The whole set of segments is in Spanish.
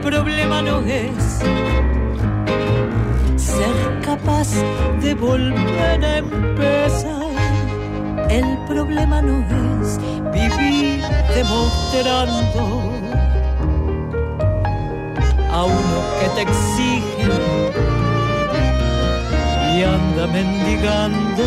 problema no es ser capaz de volver a empezar. El problema no es vivir demostrando a uno que te exige y anda mendigando.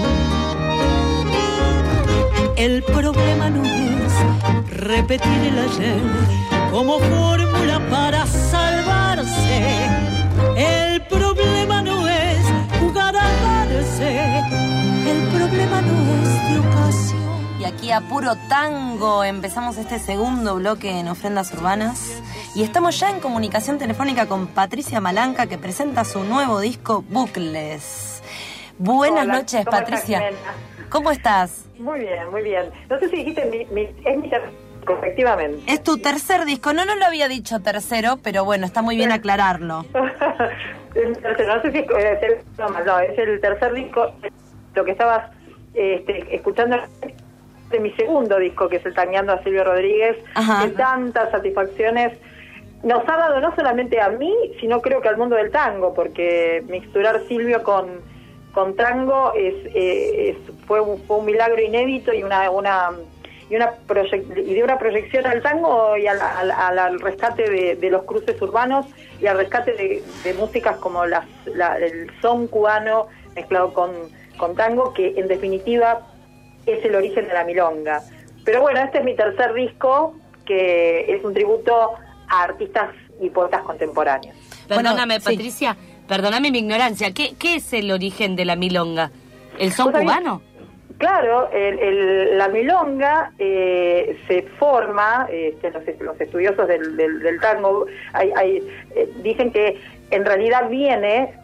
El problema no es repetir el ayer como fórmula para salvarse. El problema no es jugar a darse. El problema no es de ocasión. Y aquí a puro tango empezamos este segundo bloque en Ofrendas Urbanas. Y estamos ya en comunicación telefónica con Patricia Malanca, que presenta su nuevo disco, Bucles. Buenas noches, Patricia. ¿Cómo estás? Muy bien, muy bien. No sé si dijiste, es mi tercer disco, efectivamente. Es tu tercer disco. No lo había dicho tercero, pero bueno, está muy bien aclararlo. Es mi tercero, no sé si es el tercer disco. Lo que estabas escuchando de mi segundo disco, que es el Tangueando a Silvio Rodríguez, que tantas satisfacciones nos ha dado no solamente a mí, sino creo que al mundo del tango, porque mixturar Silvio con tango fue un milagro inédito y de una proyección al tango y al rescate de los cruces urbanos y al rescate de músicas como el son cubano mezclado con tango, que en definitiva es el origen de la milonga. Pero bueno, este es mi tercer disco, que es un tributo a artistas y poetas contemporáneos. Perdóname, Bueno, Patricia, perdóname mi ignorancia. ¿Qué es el origen de la milonga? ¿El son cubano? Claro, la milonga se forma, los estudiosos del tango dicen que en realidad viene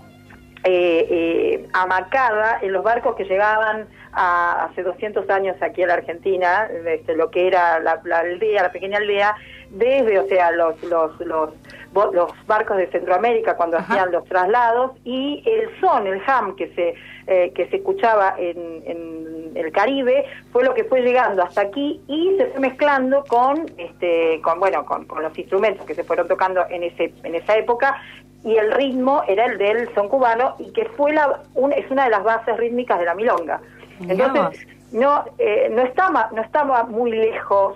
amacada en los barcos que llegaban hace 200 años aquí a la Argentina, lo que era la aldea, la pequeña aldea, desde, o sea, los barcos de Centroamérica cuando hacían los traslados, y el son, el jam que se escuchaba en el Caribe, fue lo que fue llegando hasta aquí y se fue mezclando con los instrumentos que se fueron tocando en esa época, y el ritmo era el del son cubano, y que fue es una de las bases rítmicas de la milonga. Entonces, no estaba muy lejos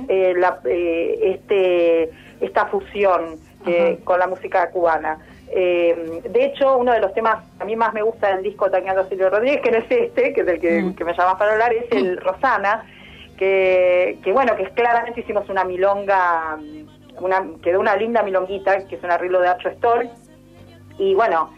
esta fusión con la música cubana. De hecho, uno de los temas que a mí más me gusta del disco Tangueando a Silvio Rodríguez, que no es este, que es el que me llamas para hablar, es el Rosana, que es claramente hicimos una milonga, quedó una linda milonguita, que es un arreglo de Acho Stoll, y bueno,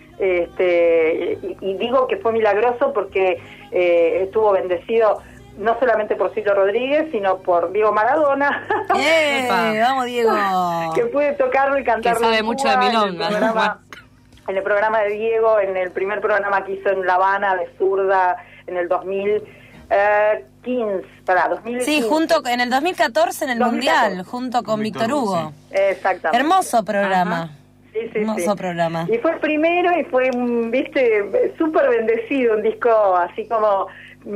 y digo que fue milagroso porque estuvo bendecido no solamente por Silvio Rodríguez, sino por Diego Maradona. ¡Vamos, Diego! Que pude tocarlo y cantarlo. Que sabe mucho de milonga. En el programa de Diego, en el primer programa que hizo en La Habana de Zurda, en el 2015. Sí, en el 2014 en el 2014. Mundial, junto con Víctor Hugo. Sí. Exactamente. Hermoso programa. Ajá. Sí, hermoso programa. Y fue el primero y fue, súper bendecido, un disco así como,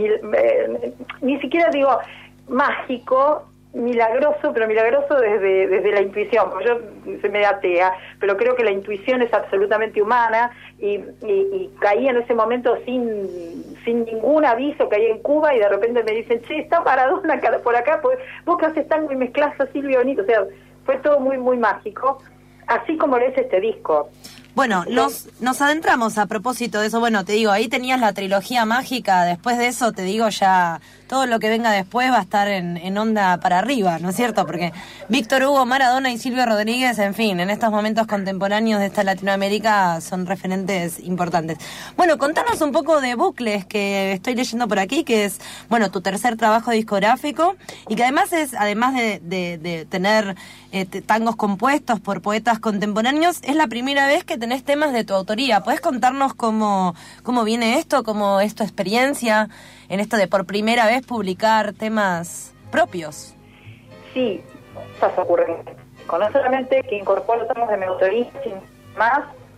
ni siquiera digo mágico, milagroso, pero milagroso desde la intuición, porque yo soy media atea, pero creo que la intuición es absolutamente humana, y caí en ese momento sin ningún aviso, caí en Cuba y de repente me dicen, che, está Maradona por acá, pues, vos que haces tango y mezclás a Silvio Bonito, o sea, fue todo muy, muy mágico, así como lo es este disco. Bueno, nos adentramos a propósito de eso. Bueno, te digo, ahí tenías la trilogía mágica. Después de eso, te digo, ya todo lo que venga después va a estar en onda para arriba, ¿no es cierto? Porque Víctor Hugo, Maradona y Silvio Rodríguez, en fin, en estos momentos contemporáneos de esta Latinoamérica son referentes importantes. Bueno, contanos un poco de Bucles, que estoy leyendo por aquí, que es, bueno, tu tercer trabajo discográfico, y que además de tener tangos compuestos por poetas contemporáneos, es la primera vez que tenés temas de tu autoría. ¿Podés contarnos cómo viene esto, cómo es tu experiencia en esto de por primera vez publicar temas propios? Sí, cosas ocurren. No solamente que incorporo temas de mi autoría, sino más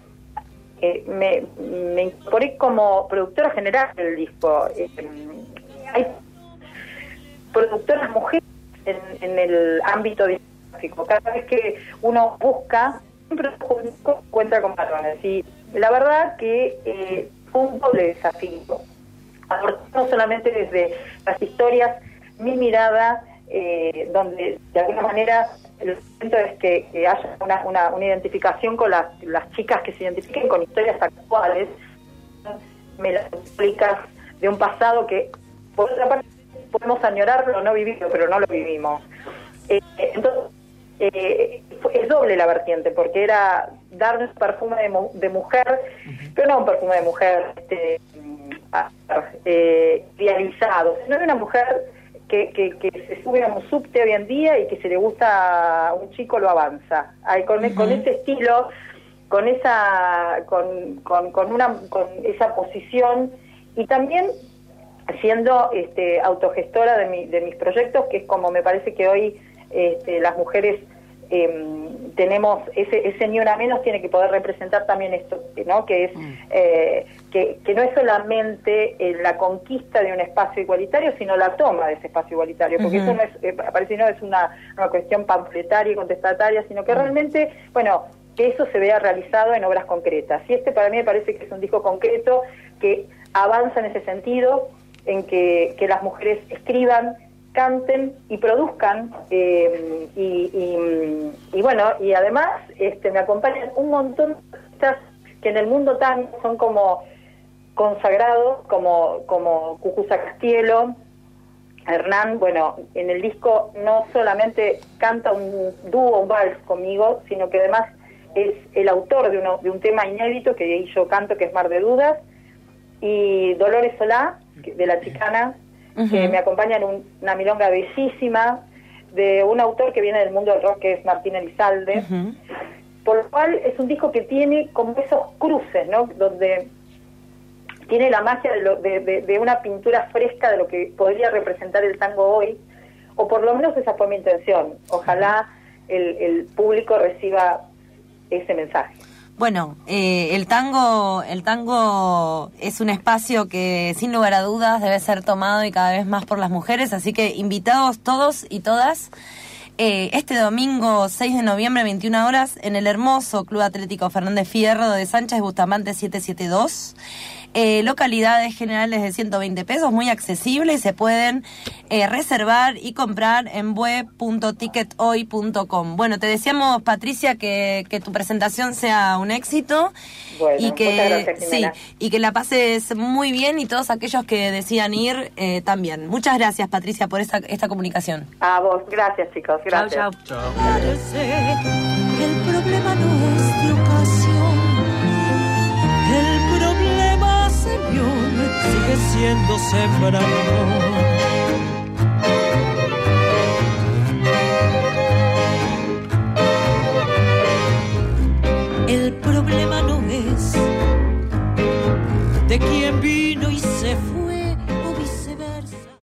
me incorporé como productora general del disco. Hay productoras mujeres en el ámbito Cada vez que uno busca, siempre encuentra con varones. Y la verdad que fue un doble desafío. No solamente desde las historias, mi mirada, donde de alguna manera el intento es que haya una identificación con las chicas que se identifiquen con historias actuales, melancólicas de un pasado que, por otra parte, podemos añorarlo o no vivirlo, pero no lo vivimos. Entonces, es doble la vertiente, porque era darle un perfume de mujer, pero no un perfume de mujer idealizado, sino de una mujer que se sube a un subte hoy en día y que si le gusta a un chico lo avanza. Con ese estilo, con esa posición, y también siendo autogestora de mis proyectos, que es como me parece que hoy las mujeres tenemos ese ni una menos, tiene que poder representar también esto, ¿no? Que es que no es solamente la conquista de un espacio igualitario, sino la toma de ese espacio igualitario, porque eso no es, parece no es una cuestión pamfletaria y contestataria, sino que realmente, bueno, que eso se vea realizado en obras concretas. Y para mí me parece que es un disco concreto que avanza en ese sentido, en que las mujeres escriban, canten y produzcan, y bueno, y además me acompañan un montón de artistas que en el mundo tan son como consagrados, como Cucuza Castielo, Hernán. Bueno, en el disco no solamente canta un dúo, un vals conmigo, sino que además es el autor de un tema inédito que yo canto, que es Mar de Dudas, y Dolores Solá, de La Chicana, que me acompaña en una milonga bellísima de un autor que viene del mundo del rock, que es Martín Elizalde, por lo cual es un disco que tiene como esos cruces, ¿no? Donde tiene la magia de una pintura fresca de lo que podría representar el tango hoy, o por lo menos esa fue mi intención. Ojalá el público reciba ese mensaje. Bueno, el tango es un espacio que sin lugar a dudas debe ser tomado y cada vez más por las mujeres, así que invitados todos y todas este domingo 6 de noviembre, 21 horas, en el hermoso Club Atlético Fernández Fierro de Sánchez Bustamante 772. Localidades generales de 120 pesos, muy accesibles, se pueden reservar y comprar en web.tickethoy.com. Bueno, te deseamos, Patricia, que tu presentación sea un éxito, bueno, y que gracias, sí, y que la pases muy bien, y todos aquellos que decidan ir también. Muchas gracias, Patricia, por esta comunicación. A vos, gracias, chicos, gracias. Chau. El problema no es de ocasión, el problema, Señor, sigue siendo sembrador.